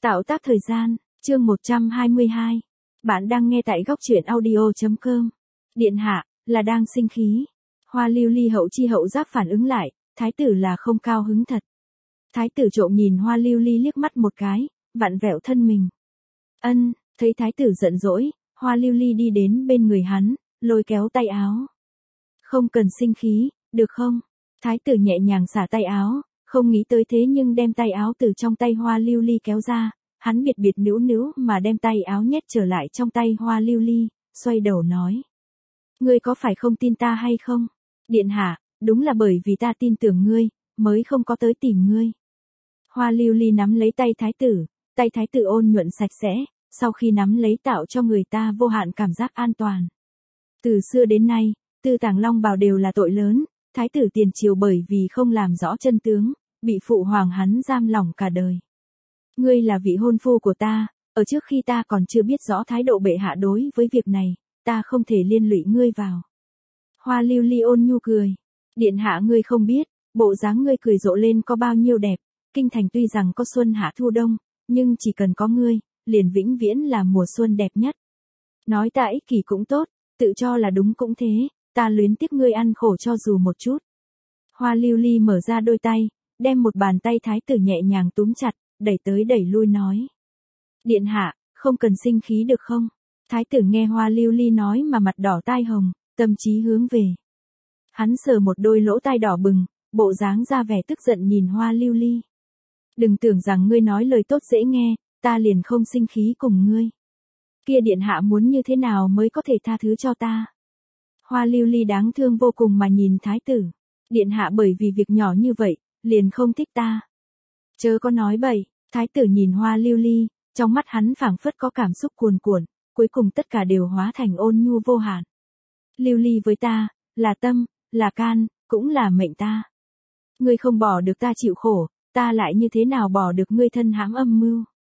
Tạo tác thời gian, chương 122. Bạn đang nghe tại góc truyện audio.com. Điện hạ, là đang sinh khí. Hoa Lưu Ly hậu chi hậu giác phản ứng lại, thái tử là không cao hứng thật. Thái tử trộm nhìn Hoa Lưu Ly liếc mắt một cái, vặn vẹo thân mình. Thấy thái tử giận dỗi, Hoa Lưu Ly đi đến bên người hắn, lôi kéo tay áo. Không cần sinh khí, được không? Thái tử nhẹ nhàng xả tay áo, không nghĩ tới thế nhưng đem tay áo từ trong tay Hoa Lưu Ly kéo ra, hắn biệt biệt nữu nữu mà đem tay áo nhét trở lại trong tay Hoa Lưu Ly, xoay đầu nói. Ngươi có phải không tin ta hay không? Điện hạ, đúng là bởi vì ta tin tưởng ngươi, mới không có tới tìm ngươi. Hoa Lưu Ly nắm lấy tay thái tử ôn nhuận sạch sẽ, sau khi nắm lấy tạo cho người ta vô hạn cảm giác an toàn. Từ xưa đến nay, Tư Tàng Long Bào đều là tội lớn, thái tử tiền triều bởi vì không làm rõ chân tướng, bị phụ hoàng hắn giam lỏng cả đời. Ngươi là vị hôn phu của ta, ở trước khi ta còn chưa biết rõ thái độ bệ hạ đối với việc này, ta không thể liên lụy ngươi vào. Hoa Lưu Ly ôn nhu cười. Điện hạ ngươi không biết, bộ dáng ngươi cười rộ lên có bao nhiêu đẹp, kinh thành tuy rằng có xuân hạ thu đông, nhưng chỉ cần có ngươi, liền vĩnh viễn là mùa xuân đẹp nhất. Nói ta ích kỷ cũng tốt, tự cho là đúng cũng thế, ta luyến tiếc ngươi ăn khổ cho dù một chút. Hoa Lưu Ly mở ra đôi tay, đem một bàn tay thái tử nhẹ nhàng túm chặt, đẩy tới đẩy lui nói. Điện hạ, không cần sinh khí được không? Thái tử nghe Hoa Lưu Ly nói mà mặt đỏ tai hồng, tâm trí hướng về. Hắn sờ một đôi lỗ tai đỏ bừng, bộ dáng ra vẻ tức giận nhìn Hoa Lưu Ly. Đừng tưởng rằng ngươi nói lời tốt dễ nghe, ta liền không sinh khí cùng ngươi. Kia điện hạ muốn như thế nào mới có thể tha thứ cho ta? Hoa Lưu Ly đáng thương vô cùng mà nhìn thái tử. Điện hạ bởi vì việc nhỏ như vậy, liền không thích ta. Chớ có nói bậy, thái tử nhìn Hoa Lưu Ly, trong mắt hắn phảng phất có cảm xúc cuồn cuộn, cuối cùng tất cả đều hóa thành ôn nhu vô hạn. Lưu Ly với ta, là tâm, là can, cũng là mệnh ta. Ngươi không bỏ được ta chịu khổ, ta lại như thế nào bỏ được ngươi thân hãm âm mưu.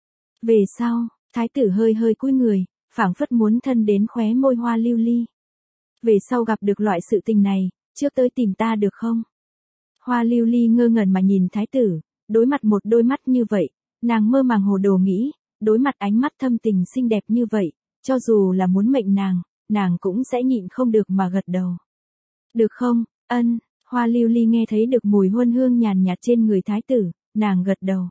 Về sau, thái tử hơi hơi cúi người, phảng phất muốn thân đến khóe môi Hoa Lưu Ly. Về sau gặp được loại sự tình này, trước tới tìm ta được không? Hoa Lưu Ly ngơ ngẩn mà nhìn thái tử, đối mặt một đôi mắt như vậy, nàng mơ màng hồ đồ nghĩ, đối mặt ánh mắt thâm tình xinh đẹp như vậy, cho dù là muốn mệnh nàng cũng sẽ nhịn không được mà gật đầu. Được không? Hoa Lưu Ly nghe thấy được mùi huân hương nhàn nhạt trên người thái tử, nàng gật đầu.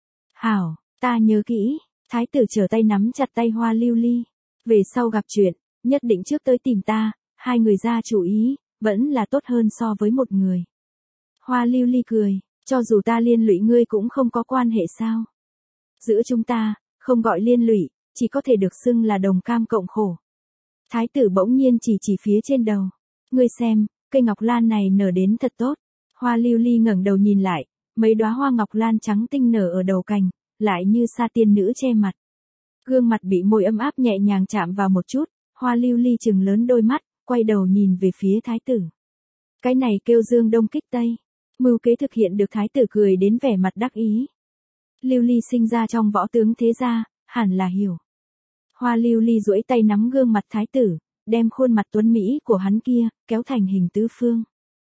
Hảo, ta nhớ kỹ. Thái tử trở tay nắm chặt tay Hoa Lưu Ly. Về sau gặp chuyện, nhất định trước tới tìm ta, hai người ra chủ ý, vẫn là tốt hơn so với một người. Hoa Lưu Ly cười, cho dù ta liên lụy ngươi cũng không có quan hệ sao. Giữa chúng ta, không gọi liên lụy, chỉ có thể được xưng là đồng cam cộng khổ. Thái tử bỗng nhiên chỉ phía trên đầu. Ngươi xem, cây ngọc lan này nở đến thật tốt. Hoa Lưu Ly ngẩng đầu nhìn lại, mấy đóa hoa ngọc lan trắng tinh nở ở đầu cành, lại như sa tiên nữ che mặt. Gương mặt bị môi ấm áp nhẹ nhàng chạm vào một chút, Hoa Lưu Ly trừng lớn đôi mắt, quay đầu nhìn về phía thái tử. Cái này kêu dương đông kích tây. Mưu kế thực hiện được thái tử cười đến vẻ mặt đắc ý. Lưu Ly sinh ra trong võ tướng thế gia, hẳn là hiểu. Hoa Lưu Ly duỗi tay nắm gương mặt thái tử, đem khuôn mặt tuấn mỹ của hắn kia, kéo thành hình tứ phương.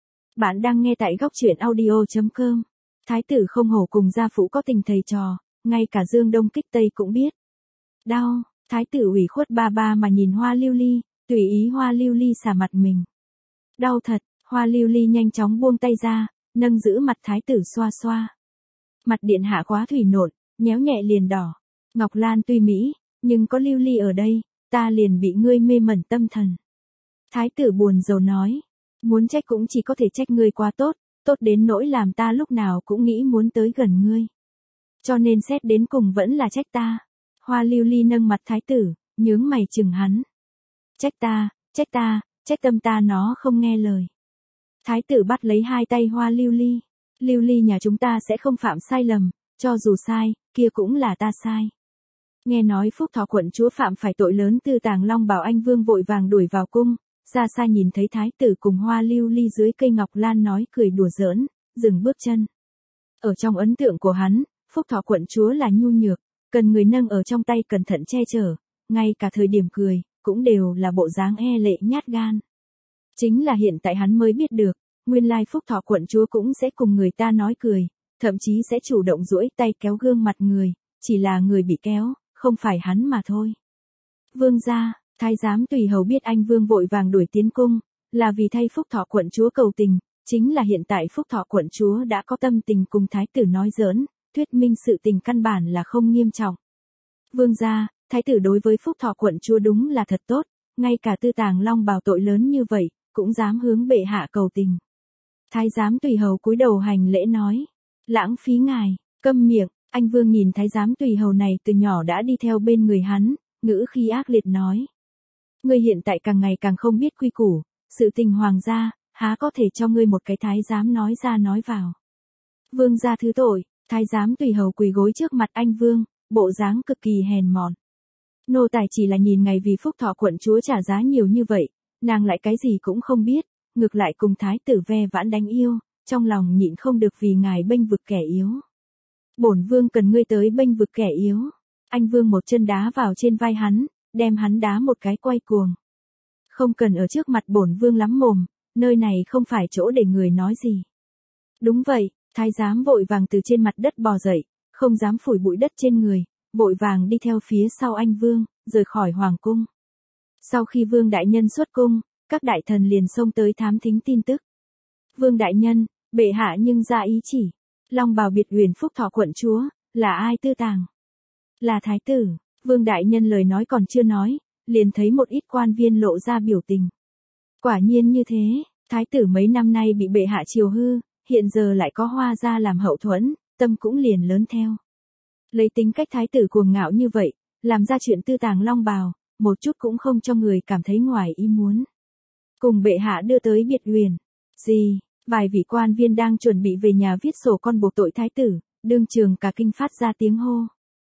Bạn đang nghe tại góc truyện audio.com. Thái tử không hổ cùng gia phụ có tình thầy trò, ngay cả dương đông kích tây cũng biết. Đau, thái tử ủy khuất ba ba mà nhìn Hoa Lưu Ly, tùy ý Hoa Lưu Ly xả mặt mình. Đau thật, Hoa Lưu Ly nhanh chóng buông tay ra, nâng giữ mặt thái tử xoa xoa. Mặt điện hạ quá thủy nộn, nhéo nhẹ liền đỏ. Ngọc Lan tuy mỹ, nhưng có Lưu Ly ở đây, ta liền bị ngươi mê mẩn tâm thần. Thái tử buồn rầu nói, muốn trách cũng chỉ có thể trách ngươi quá tốt, tốt đến nỗi làm ta lúc nào cũng nghĩ muốn tới gần ngươi. Cho nên xét đến cùng vẫn là trách ta. Hoa Lưu Ly nâng mặt thái tử, nhướng mày chừng hắn. Trách tâm ta nó không nghe lời. Thái tử bắt lấy hai tay Hoa Lưu Ly. Lưu Ly nhà chúng ta sẽ không phạm sai lầm, cho dù sai, kia cũng là ta sai. Nghe nói Phúc Thọ quận chúa phạm phải tội lớn, Tư Tàng Long Bào Anh Vương vội vàng đuổi vào cung, xa xa nhìn thấy thái tử cùng Hoa Lưu Ly dưới cây ngọc lan nói cười đùa giỡn, dừng bước chân. Ở trong ấn tượng của hắn, Phúc Thọ quận chúa là nhu nhược, cần người nâng ở trong tay cẩn thận che chở, ngay cả thời điểm cười, cũng đều là bộ dáng e lệ nhát gan. Chính là hiện tại hắn mới biết được, nguyên lai Phúc Thọ quận chúa cũng sẽ cùng người ta nói cười, thậm chí sẽ chủ động duỗi tay kéo gương mặt người, chỉ là người bị kéo, không phải hắn mà thôi. Vương gia, thái giám tùy hầu biết anh Vương vội vàng đuổi tiến cung, là vì thay Phúc Thọ quận chúa cầu tình, chính là hiện tại Phúc Thọ quận chúa đã có tâm tình cùng thái tử nói giỡn, thuyết minh sự tình căn bản là không nghiêm trọng. Vương gia, thái tử đối với Phúc Thọ quận chúa đúng là thật tốt, ngay cả Tư Tàng Long bào tội lớn như vậy, cũng dám hướng bệ hạ cầu tình. Thái giám tùy hầu cúi đầu hành lễ nói, lãng phí ngài, câm miệng. Anh Vương nhìn thái giám tùy hầu này từ nhỏ đã đi theo bên người hắn, ngữ khí ác liệt nói. Ngươi hiện tại càng ngày càng không biết quy củ, sự tình hoàng gia, há có thể cho ngươi một cái thái giám nói ra nói vào. Vương gia thứ tội, thái giám tùy hầu quỳ gối trước mặt anh Vương, bộ dáng cực kỳ hèn mọn. Nô tài chỉ là nhìn ngày vì Phúc Thọ quận chúa trả giá nhiều như vậy, nàng lại cái gì cũng không biết, ngược lại cùng thái tử ve vãn đánh yêu, trong lòng nhịn không được vì ngài bênh vực kẻ yếu. Bổn Vương cần ngươi tới bênh vực kẻ yếu. Anh Vương một chân đá vào trên vai hắn, đem hắn đá một cái quay cuồng. Không cần ở trước mặt bổn Vương lắm mồm, nơi này không phải chỗ để người nói gì. Đúng vậy, thái giám vội vàng từ trên mặt đất bò dậy, không dám phủi bụi đất trên người, vội vàng đi theo phía sau anh Vương, rời khỏi hoàng cung. Sau khi Vương đại nhân xuất cung, các đại thần liền xông tới thám thính tin tức. Vương đại nhân, bệ hạ nhưng ra ý chỉ. Long bào biệt uyển Phúc Thọ quận chúa, là ai Tư Tàng? Là thái tử. Vương đại nhân lời nói còn chưa nói, liền thấy một ít quan viên lộ ra biểu tình. Quả nhiên như thế, thái tử mấy năm nay bị bệ hạ chiều hư, hiện giờ lại có Hoa gia làm hậu thuẫn, tâm cũng liền lớn theo. Lấy tính cách thái tử cuồng ngạo như vậy, làm ra chuyện Tư Tàng long bào, một chút cũng không cho người cảm thấy ngoài ý muốn. Cùng bệ hạ đưa tới biệt uyển. Gì? Vài vị quan viên đang chuẩn bị về nhà viết sổ con buộc tội thái tử, đương trường cả kinh phát ra tiếng hô.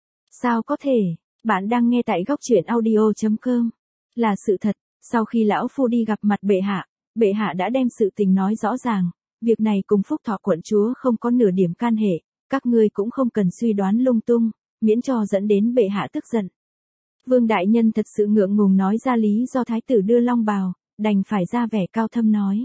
Sao có thể? Bạn đang nghe tại góc truyện audio.com. Là sự thật, sau khi lão phu đi gặp mặt bệ hạ đã đem sự tình nói rõ ràng, việc này cùng Phúc Thọ quận chúa không có nửa điểm can hệ, các ngươi cũng không cần suy đoán lung tung, miễn cho dẫn đến bệ hạ tức giận. Vương đại nhân thật sự ngượng ngùng nói ra lý do thái tử đưa long bào, đành phải ra vẻ cao thâm nói.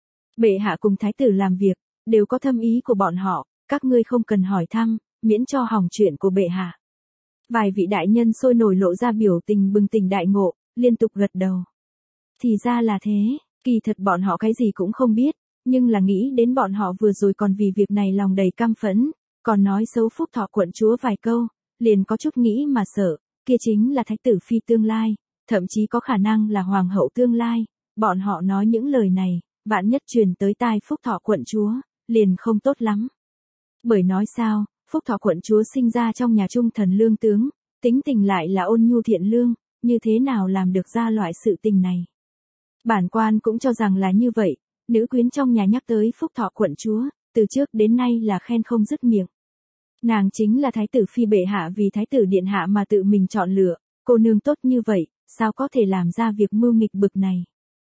Bệ hạ cùng thái tử làm việc, đều có thâm ý của bọn họ, các ngươi không cần hỏi thăm, miễn cho hỏng chuyện của bệ hạ. Vài vị đại nhân sôi nổi lộ ra biểu tình bừng tỉnh đại ngộ, liên tục gật đầu. Thì ra là thế, kỳ thật bọn họ cái gì cũng không biết, nhưng là nghĩ đến bọn họ vừa rồi còn vì việc này lòng đầy căm phẫn, còn nói xấu Phúc Thọ quận chúa vài câu, liền có chút nghĩ mà sợ, kia chính là thái tử phi tương lai, thậm chí có khả năng là hoàng hậu tương lai, bọn họ nói những lời này, vạn nhất truyền tới tai Phúc Thọ quận chúa, liền không tốt lắm. Bởi nói sao, Phúc Thọ quận chúa sinh ra trong nhà trung thần lương tướng, tính tình lại là ôn nhu thiện lương, như thế nào làm được ra loại sự tình này. Bản quan cũng cho rằng là như vậy, nữ quyến trong nhà nhắc tới Phúc Thọ quận chúa, từ trước đến nay là khen không dứt miệng. Nàng chính là thái tử phi bệ hạ vì thái tử điện hạ mà tự mình chọn lựa, cô nương tốt như vậy, sao có thể làm ra việc mưu nghịch bực này.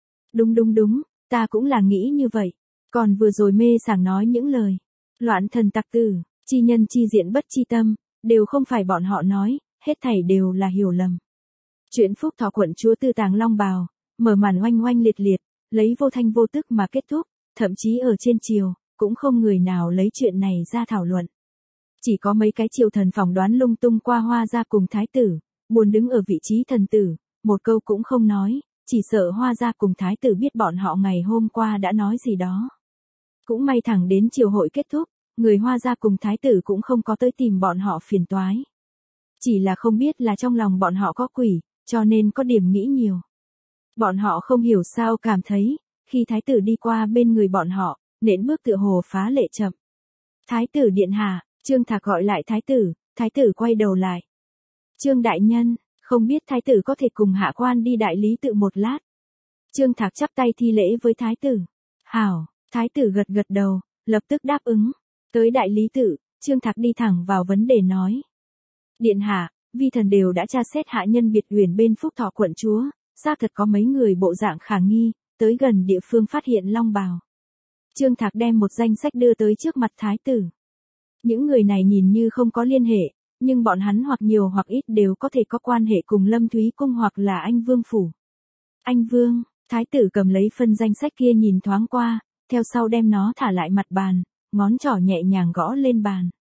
Đúng, ta cũng là nghĩ như vậy, còn vừa rồi mê sảng nói những lời, loạn thần tặc tử, chi nhân chi diện bất chi tâm, đều không phải bọn họ nói, hết thảy đều là hiểu lầm. Chuyện Phúc Thọ quận chúa Tư Tàng long bào, mở màn oanh oanh liệt liệt, lấy vô thanh vô tức mà kết thúc, thậm chí ở trên triều, cũng không người nào lấy chuyện này ra thảo luận. Chỉ có mấy cái triều thần phỏng đoán lung tung qua Hoa gia cùng thái tử, buồn đứng ở vị trí thần tử, một câu cũng không nói, chỉ sợ Hoa gia cùng thái tử biết bọn họ ngày hôm qua đã nói gì đó. Cũng may thẳng đến triều hội kết thúc, người Hoa gia cùng thái tử cũng không có tới tìm bọn họ phiền toái. Chỉ là không biết là trong lòng bọn họ có quỷ, cho nên có điểm nghĩ nhiều. Bọn họ không hiểu sao cảm thấy, khi thái tử đi qua bên người bọn họ, nện bước tựa hồ phá lệ chậm. Thái tử điện hạ, Trương Thạc gọi lại thái tử quay đầu lại. Trương đại nhân, không biết thái tử có thể cùng hạ quan đi đại lý tự một lát. Trương Thạc chắp tay thi lễ với thái tử. Hảo, thái tử gật đầu, lập tức đáp ứng. Tới đại lý tự, Trương Thạc đi thẳng vào vấn đề nói. Điện hạ, vi thần đều đã tra xét hạ nhân biệt uyển bên Phúc Thọ quận chúa, xác thật có mấy người bộ dạng khả nghi, tới gần địa phương phát hiện long bào. Trương Thạc đem một danh sách đưa tới trước mặt thái tử. Những người này nhìn như không có liên hệ, nhưng bọn hắn hoặc nhiều hoặc ít đều có thể có quan hệ cùng Lâm Thúy Cung hoặc là anh Vương phủ. Anh Vương, thái tử cầm lấy phân danh sách kia nhìn thoáng qua, theo sau đem nó thả lại mặt bàn, ngón trỏ nhẹ nhàng gõ lên bàn.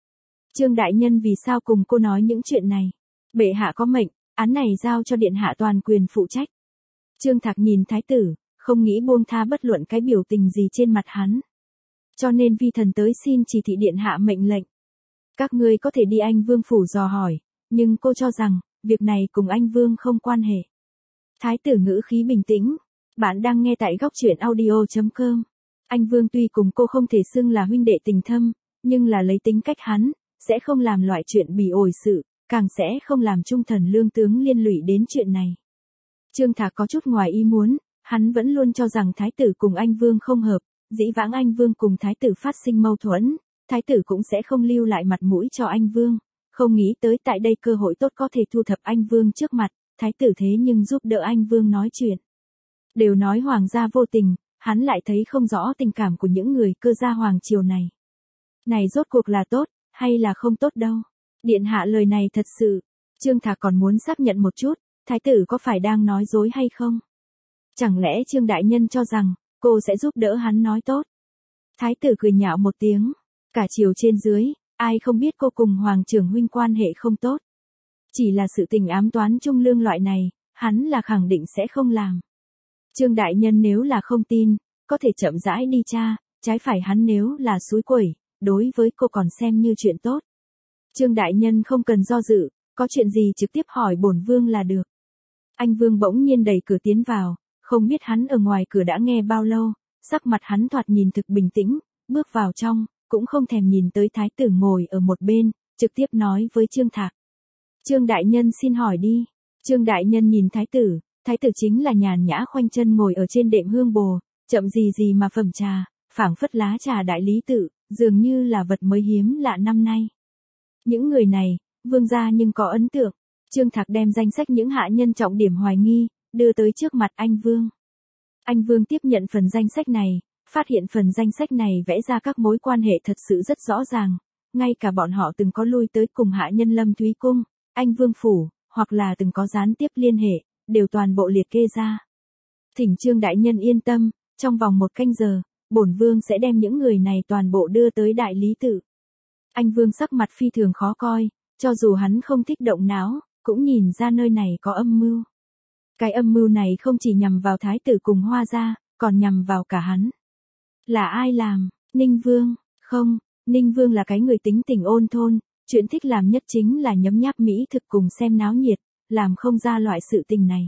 Trương đại nhân vì sao cùng cô nói những chuyện này? Bệ hạ có mệnh, án này giao cho điện hạ toàn quyền phụ trách. Trương Thạc nhìn thái tử, không nghĩ buông tha bất luận cái biểu tình gì trên mặt hắn. Cho nên vi thần tới xin chỉ thị điện hạ mệnh lệnh. Các ngươi có thể đi Anh Vương phủ dò hỏi, nhưng cô cho rằng, việc này cùng Anh Vương không quan hệ. Thái tử ngữ khí bình tĩnh. Bạn đang nghe tại góc truyện audio.com. Anh Vương tuy cùng cô không thể xưng là huynh đệ tình thâm, nhưng là lấy tính cách hắn, sẽ không làm loại chuyện bỉ ổi sự, càng sẽ không làm trung thần lương tướng liên lụy đến chuyện này. Trương Thạc có chút ngoài ý muốn, hắn vẫn luôn cho rằng thái tử cùng anh Vương không hợp, dĩ vãng anh Vương cùng thái tử phát sinh mâu thuẫn, thái tử cũng sẽ không lưu lại mặt mũi cho anh Vương, không nghĩ tới tại đây cơ hội tốt có thể thu thập anh Vương trước mặt, thái tử thế nhưng giúp đỡ anh Vương nói chuyện. Đều nói hoàng gia vô tình, hắn lại thấy không rõ tình cảm của những người cơ gia hoàng triều này. Này rốt cuộc là tốt, hay là không tốt đâu. Điện hạ lời này thật sự, Trương Thạc còn muốn xác nhận một chút, thái tử có phải đang nói dối hay không? Chẳng lẽ Trương đại nhân cho rằng, cô sẽ giúp đỡ hắn nói tốt? Thái tử cười nhạo một tiếng, cả triều trên dưới, ai không biết cô cùng hoàng trưởng huynh quan hệ không tốt. Chỉ là sự tình ám toán trung lương loại này, hắn là khẳng định sẽ không làm. Trương đại nhân nếu là không tin, có thể chậm rãi đi tra, trái phải hắn nếu là xúi quẩy, đối với cô còn xem như chuyện tốt. Trương đại nhân không cần do dự, có chuyện gì trực tiếp hỏi bổn vương là được. Anh Vương bỗng nhiên đẩy cửa tiến vào, không biết hắn ở ngoài cửa đã nghe bao lâu, sắc mặt hắn thoạt nhìn thực bình tĩnh, bước vào trong, cũng không thèm nhìn tới thái tử ngồi ở một bên, trực tiếp nói với Trương Thạc. Trương đại nhân xin hỏi đi. Trương đại nhân nhìn thái tử chính là nhàn nhã khoanh chân ngồi ở trên đệm hương bồ, chậm gì gì mà phẩm trà, phảng phất lá trà đại lý tự, dường như là vật mới hiếm lạ năm nay. Những người này, vương gia nhưng có ấn tượng. Trương Thạc đem danh sách những hạ nhân trọng điểm hoài nghi, đưa tới trước mặt anh Vương. Anh Vương tiếp nhận phần danh sách này, phát hiện phần danh sách này vẽ ra các mối quan hệ thật sự rất rõ ràng, ngay cả bọn họ từng có lui tới cùng hạ nhân Lâm Thúy Cung, anh Vương phủ, hoặc là từng có gián tiếp liên hệ, đều toàn bộ liệt kê ra. Thỉnh Trương đại nhân yên tâm, trong vòng 1 canh giờ, bổn vương sẽ đem những người này toàn bộ đưa tới đại lý tự. Anh Vương sắc mặt phi thường khó coi, cho dù hắn không thích động não, cũng nhìn ra nơi này có âm mưu. Cái âm mưu này không chỉ nhằm vào thái tử cùng Hoa gia, còn nhằm vào cả hắn. Là ai làm? Ninh Vương? Không, Ninh Vương là cái người tính tình ôn thôn, chuyện thích làm nhất chính là nhấm nháp mỹ thực cùng xem náo nhiệt, làm không ra loại sự tình này.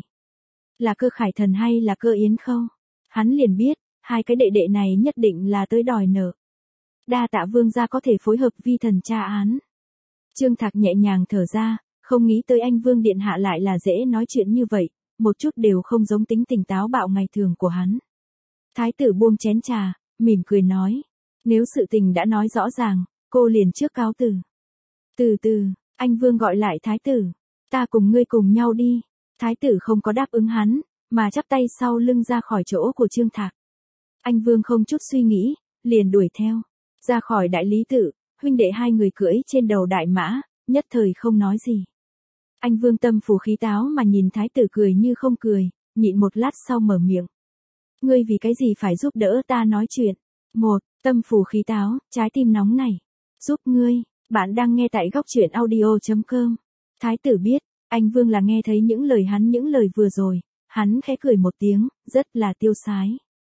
Là Cơ Khải Thần hay là Cơ Yến Khâu? Hắn liền biết, hai cái đệ đệ này nhất định là tới đòi nợ. Đa tạ vương gia có thể phối hợp vi thần tra án. Trương Thạc nhẹ nhàng thở ra, không nghĩ tới anh Vương điện hạ lại là dễ nói chuyện như vậy, một chút đều không giống tính tình táo bạo ngày thường của hắn. Thái tử buông chén trà, mỉm cười nói, nếu sự tình đã nói rõ ràng, cô liền trước cáo từ. Từ từ, anh Vương gọi lại thái tử, ta cùng ngươi cùng nhau đi. Thái tử không có đáp ứng hắn, mà chắp tay sau lưng ra khỏi chỗ của Trương Thạc. Anh Vương không chút suy nghĩ, liền đuổi theo. Ra khỏi đại lý tự, huynh đệ hai người cưỡi trên đầu đại mã, nhất thời không nói gì. Anh Vương tâm phù khí táo mà nhìn thái tử cười như không cười, nhịn một lát sau mở miệng. Ngươi vì cái gì phải giúp đỡ ta nói chuyện? Tâm phù khí táo, trái tim nóng này. Giúp ngươi, bạn đang nghe tại góc truyện audio.com. Thái tử biết, anh Vương là nghe thấy những lời vừa rồi, hắn khẽ cười một tiếng, rất là tiêu sái.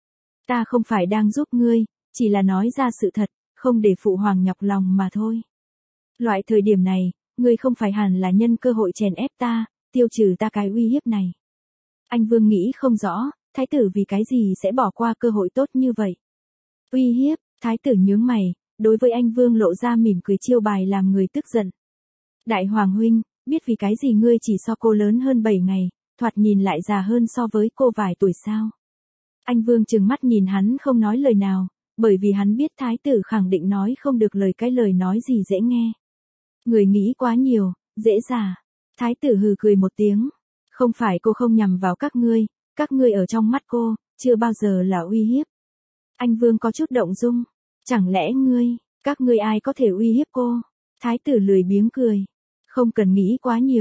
Ta không phải đang giúp ngươi, chỉ là nói ra sự thật, không để phụ hoàng nhọc lòng mà thôi. Loại thời điểm này, ngươi không phải hẳn là nhân cơ hội chèn ép ta, tiêu trừ ta cái uy hiếp này. Anh Vương nghĩ không rõ, thái tử vì cái gì sẽ bỏ qua cơ hội tốt như vậy. Uy hiếp, thái tử nhướng mày, đối với anh Vương lộ ra mỉm cười chiêu bài làm người tức giận. Đại hoàng huynh, biết vì cái gì ngươi chỉ so cô lớn hơn 7 ngày, thoạt nhìn lại già hơn so với cô vài tuổi sao? Anh Vương trừng mắt nhìn hắn không nói lời nào, bởi vì hắn biết thái tử khẳng định nói không được cái lời nói gì dễ nghe. Người nghĩ quá nhiều, dễ già. Thái tử hừ cười một tiếng. Không phải cô không nhằm vào các ngươi ở trong mắt cô, chưa bao giờ là uy hiếp. Anh Vương có chút động dung. Chẳng lẽ các ngươi ai có thể uy hiếp cô? Thái tử lười biếng cười. Không cần nghĩ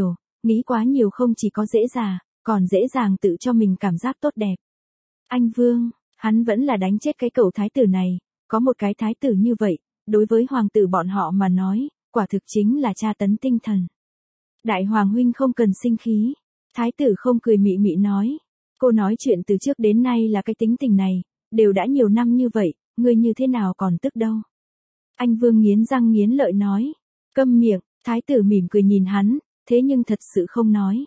quá nhiều không chỉ có dễ già, còn dễ dàng tự cho mình cảm giác tốt đẹp. Anh Vương, hắn vẫn là đánh chết cái cậu thái tử này, có một cái thái tử như vậy, đối với hoàng tử bọn họ mà nói, quả thực chính là tra tấn tinh thần. Đại hoàng huynh không cần sinh khí. Thái tử không cười mị mị nói. Cô nói chuyện từ trước đến nay là cái tính tình này, đều đã nhiều năm như vậy, ngươi như thế nào còn tức đâu. Anh Vương nghiến răng nghiến lợi nói. Câm miệng, thái tử mỉm cười nhìn hắn, thế nhưng thật sự không nói.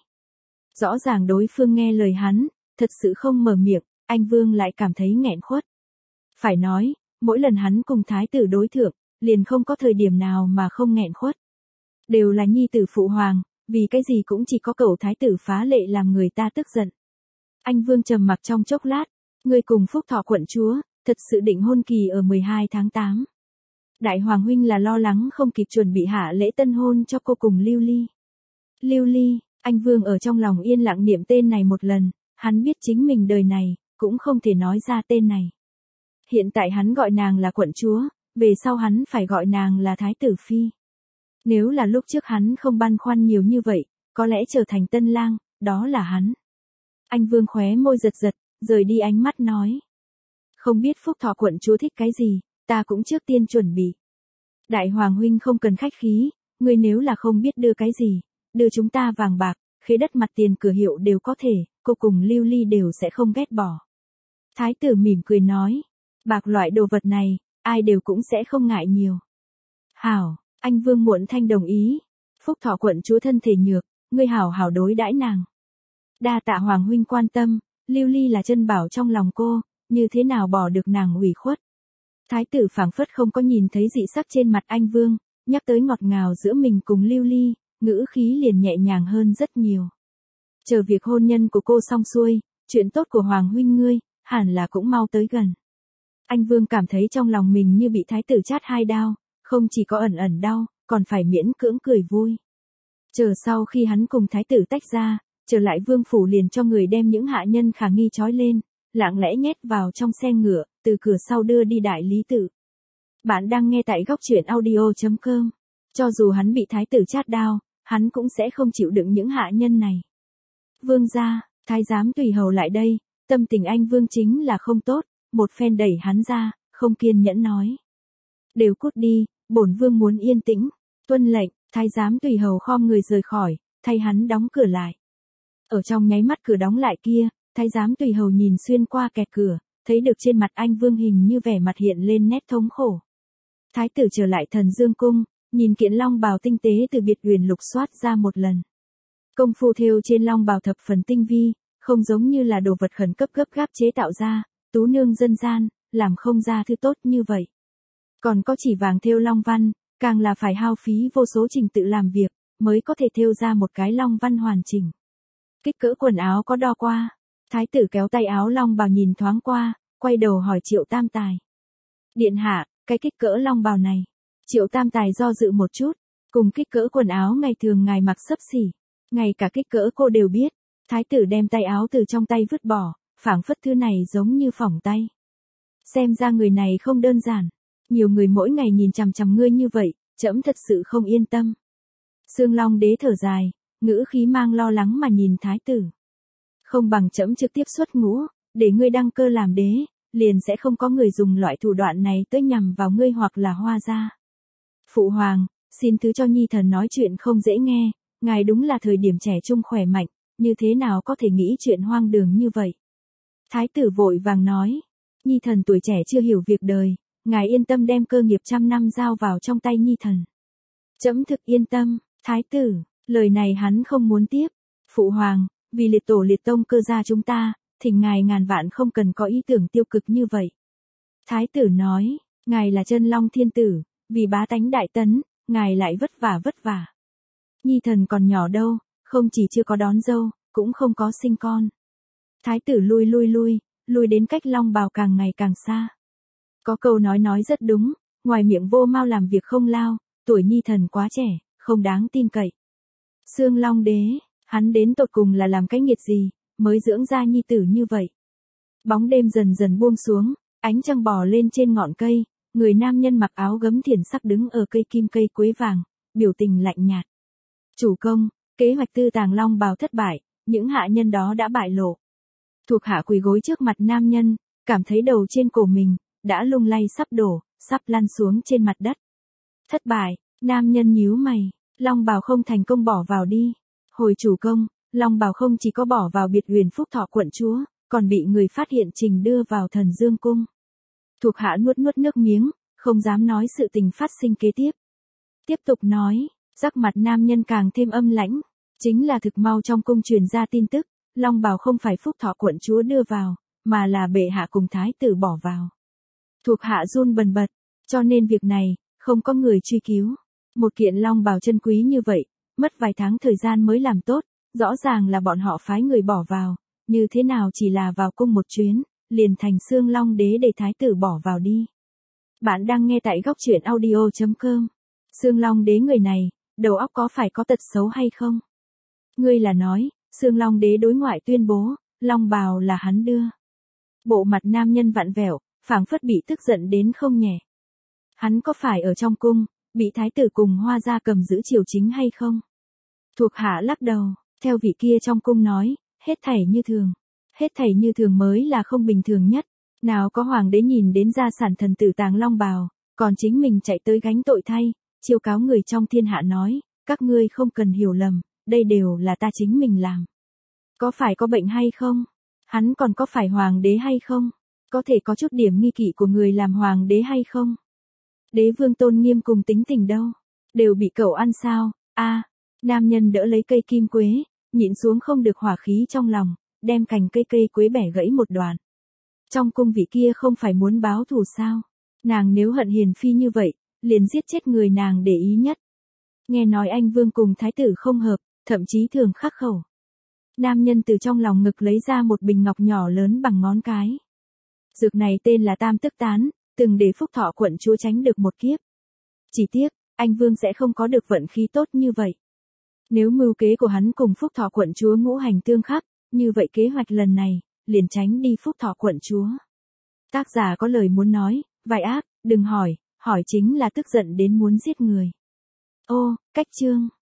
Rõ ràng đối phương nghe lời hắn, thật sự không mở miệng, anh Vương lại cảm thấy nghẹn khuất. Phải nói, mỗi lần hắn cùng thái tử đối thượng, liền không có thời điểm nào mà không nghẹn khuất. Đều là nhi tử phụ hoàng, vì cái gì cũng chỉ có cậu thái tử phá lệ làm người ta tức giận. Anh Vương trầm mặc trong chốc lát, người cùng Phúc Thọ quận chúa, thật sự định hôn kỳ ở 12 tháng 8. Đại hoàng huynh là lo lắng không kịp chuẩn bị hạ lễ tân hôn cho cô cùng Lưu Ly. Lưu Ly, anh Vương ở trong lòng yên lặng niệm tên này một lần, hắn biết chính mình đời này, cũng không thể nói ra tên này. Hiện tại hắn gọi nàng là quận chúa, về sau hắn phải gọi nàng là thái tử phi. Nếu là lúc trước hắn không băn khoăn nhiều như vậy, có lẽ trở thành tân lang, đó là hắn. Anh Vương khóe môi giật giật, rời đi ánh mắt nói. Không biết Phúc Thọ quận chúa thích cái gì, ta cũng trước tiên chuẩn bị. Đại hoàng huynh không cần khách khí, ngươi nếu là không biết đưa cái gì, đưa chúng ta vàng bạc, khế đất mặt tiền cửa hiệu đều có thể, cô cùng Lưu Ly đều sẽ không ghét bỏ. Thái tử mỉm cười nói, bạc loại đồ vật này, ai đều cũng sẽ không ngại nhiều. Hảo, anh Vương muộn thanh đồng ý. Phúc Thọ quận chúa thân thể nhược, ngươi hảo hảo đối đãi nàng. Đa tạ hoàng huynh quan tâm, Lưu Ly là chân bảo trong lòng cô, như thế nào bỏ được nàng ủy khuất. Thái tử phảng phất không có nhìn thấy dị sắc trên mặt anh Vương, nhắc tới ngọt ngào giữa mình cùng Lưu Ly, ngữ khí liền nhẹ nhàng hơn rất nhiều. Chờ việc hôn nhân của cô xong xuôi, chuyện tốt của hoàng huynh ngươi, hẳn là cũng mau tới gần. Anh Vương cảm thấy trong lòng mình như bị thái tử chát hai đao, không chỉ có ẩn ẩn đau, còn phải miễn cưỡng cười vui. Chờ sau khi hắn cùng thái tử tách ra, trở lại vương phủ liền cho người đem những hạ nhân khả nghi trói lên, lặng lẽ nhét vào trong xe ngựa, từ cửa sau đưa đi đại lý tự. Bạn đang nghe tại góc truyện audio.com. Cho dù hắn bị thái tử chát đao, hắn cũng sẽ không chịu đựng những hạ nhân này. Vương gia, thái giám tùy hầu lại đây, tâm tình anh Vương chính là không tốt, một phen đẩy hắn ra, không kiên nhẫn nói. Đều cút đi, bổn vương muốn yên tĩnh, tuân lệnh, thái giám tùy hầu khom người rời khỏi, thay hắn đóng cửa lại. Ở trong nháy mắt cửa đóng lại kia, thái giám tùy hầu nhìn xuyên qua kẹt cửa, thấy được trên mặt anh Vương hình như vẻ mặt hiện lên nét thống khổ. Thái tử trở lại Thần Dương cung, nhìn kiện long bào tinh tế từ biệt huyền lục soát ra một lần. Công phu thêu trên long bào thập phần tinh vi, không giống như là đồ vật khẩn cấp gấp gáp chế tạo ra, tú nương dân gian, làm không ra thứ tốt như vậy. Còn có chỉ vàng thêu long văn, càng là phải hao phí vô số trình tự làm việc, mới có thể thêu ra một cái long văn hoàn chỉnh. Kích cỡ quần áo có đo qua. Thái tử kéo tay áo long bào nhìn thoáng qua, quay đầu hỏi Triệu Tam Tài. Điện hạ, cái kích cỡ long bào này. Triệu Tam Tài do dự một chút, cùng kích cỡ quần áo ngày thường ngài mặc xấp xỉ. Ngay cả kích cỡ cô đều biết. Thái tử đem tay áo từ trong tay vứt bỏ, phảng phất thứ này giống như phỏng tay. Xem ra người này không đơn giản. Nhiều người mỗi ngày nhìn chằm chằm ngươi như vậy, trẫm thật sự không yên tâm. Sương Long đế thở dài, ngữ khí mang lo lắng mà nhìn thái tử. Không bằng trẫm trực tiếp xuất ngũ, để ngươi đăng cơ làm đế, liền sẽ không có người dùng loại thủ đoạn này tới nhằm vào ngươi hoặc là Hoa gia. Phụ hoàng, xin thứ cho nhi thần nói chuyện không dễ nghe, ngài đúng là thời điểm trẻ trung khỏe mạnh, như thế nào có thể nghĩ chuyện hoang đường như vậy. Thái tử vội vàng nói, nhi thần tuổi trẻ chưa hiểu việc đời, ngài yên tâm đem cơ nghiệp trăm năm giao vào trong tay nhi thần. Trẫm thực yên tâm, thái tử, lời này hắn không muốn tiếp. Phụ hoàng, vì liệt tổ liệt tông cơ gia chúng ta, thỉnh ngài ngàn vạn không cần có ý tưởng tiêu cực như vậy. Thái tử nói, ngài là chân long thiên tử, vì bá tánh đại tấn, ngài lại vất vả. Nhi thần còn nhỏ đâu, không chỉ chưa có đón dâu, cũng không có sinh con. Thái tử lui đến cách long bào càng ngày càng xa. Có câu nói rất đúng, ngoài miệng vô mau làm việc không lao, tuổi nhi thần quá trẻ, không đáng tin cậy. Sương Long đế, hắn đến tột cùng là làm cái nghiệt gì, mới dưỡng ra nhi tử như vậy. Bóng đêm dần dần buông xuống, ánh trăng bò lên trên ngọn cây, người nam nhân mặc áo gấm thiển sắc đứng ở cây kim cây quế vàng, biểu tình lạnh nhạt. Chủ công, kế hoạch tư tàng long bào thất bại, những hạ nhân đó đã bại lộ. Thuộc hạ quỳ gối trước mặt nam nhân, cảm thấy đầu trên cổ mình đã lung lay sắp đổ, sắp lăn xuống trên mặt đất. Thất bại, Nam nhân nhíu mày, Long Bào không thành công bỏ vào đi. Hồi chủ công, Long Bào không chỉ có bỏ vào biệt huyền Phúc Thọ quận chúa, còn bị người phát hiện trình đưa vào Thần Dương cung. Thuộc hạ nuốt nuốt nước miếng, không dám nói sự tình phát sinh kế tiếp. Tiếp tục nói, sắc mặt nam nhân càng thêm âm lãnh, chính là thực mau trong cung truyền ra tin tức, Long Bào không phải Phúc Thọ quận chúa đưa vào, mà là bệ hạ cùng thái tử bỏ vào. Thuộc hạ run bần bật, cho nên việc này, không có người truy cứu. Một kiện Long Bào chân quý như vậy, mất vài tháng thời gian mới làm tốt, rõ ràng là bọn họ phái người bỏ vào, như thế nào chỉ là vào cung một chuyến, liền thành xương Long đế để thái tử bỏ vào đi. Bạn đang nghe tại góc truyện audio.com. Xương Long đế người này, đầu óc có phải có tật xấu hay không? Ngươi là nói, xương Long đế đối ngoại tuyên bố, Long Bào là hắn đưa. Bộ mặt nam nhân vặn vẹo, phảng phất bị tức giận đến không nhẹ. Hắn có phải ở trong cung, bị thái tử cùng Hoa gia cầm giữ triều chính hay không? Thuộc hạ lắc đầu, theo vị kia trong cung nói, hết thảy như thường. Hết thảy như thường mới là không bình thường nhất. Nào có hoàng đế nhìn đến gia sản thần tử tàng Long Bào, còn chính mình chạy tới gánh tội thay, chiêu cáo người trong thiên hạ nói, các ngươi không cần hiểu lầm, đây đều là ta chính mình làm. Có phải có bệnh hay không? Hắn còn có phải hoàng đế hay không? Có thể có chút điểm nghi kỵ của người làm hoàng đế hay không? Đế vương tôn nghiêm cùng tính tình đâu? Đều bị cậu ăn sao? Nam nhân đỡ lấy cây kim quế, nhịn xuống không được hỏa khí trong lòng, đem cành cây quế bẻ gãy một đoạn. Trong cung vị kia không phải muốn báo thù sao? Nàng nếu hận hiền phi như vậy, liền giết chết người nàng để ý nhất. Nghe nói anh vương cùng thái tử không hợp, thậm chí thường khắc khẩu. Nam nhân từ trong lòng ngực lấy ra một bình ngọc nhỏ lớn bằng ngón cái. Dược này tên là Tam Tức Tán, từng để Phúc Thọ quận chúa tránh được một kiếp. Chỉ tiếc, anh vương sẽ không có được vận khí tốt như vậy. Nếu mưu kế của hắn cùng Phúc Thọ quận chúa ngũ hành tương khắc, như vậy kế hoạch lần này, liền tránh đi Phúc Thọ quận chúa. Tác giả có lời muốn nói, vài ác, đừng hỏi, hỏi chính là tức giận đến muốn giết người. Ô, cách chương.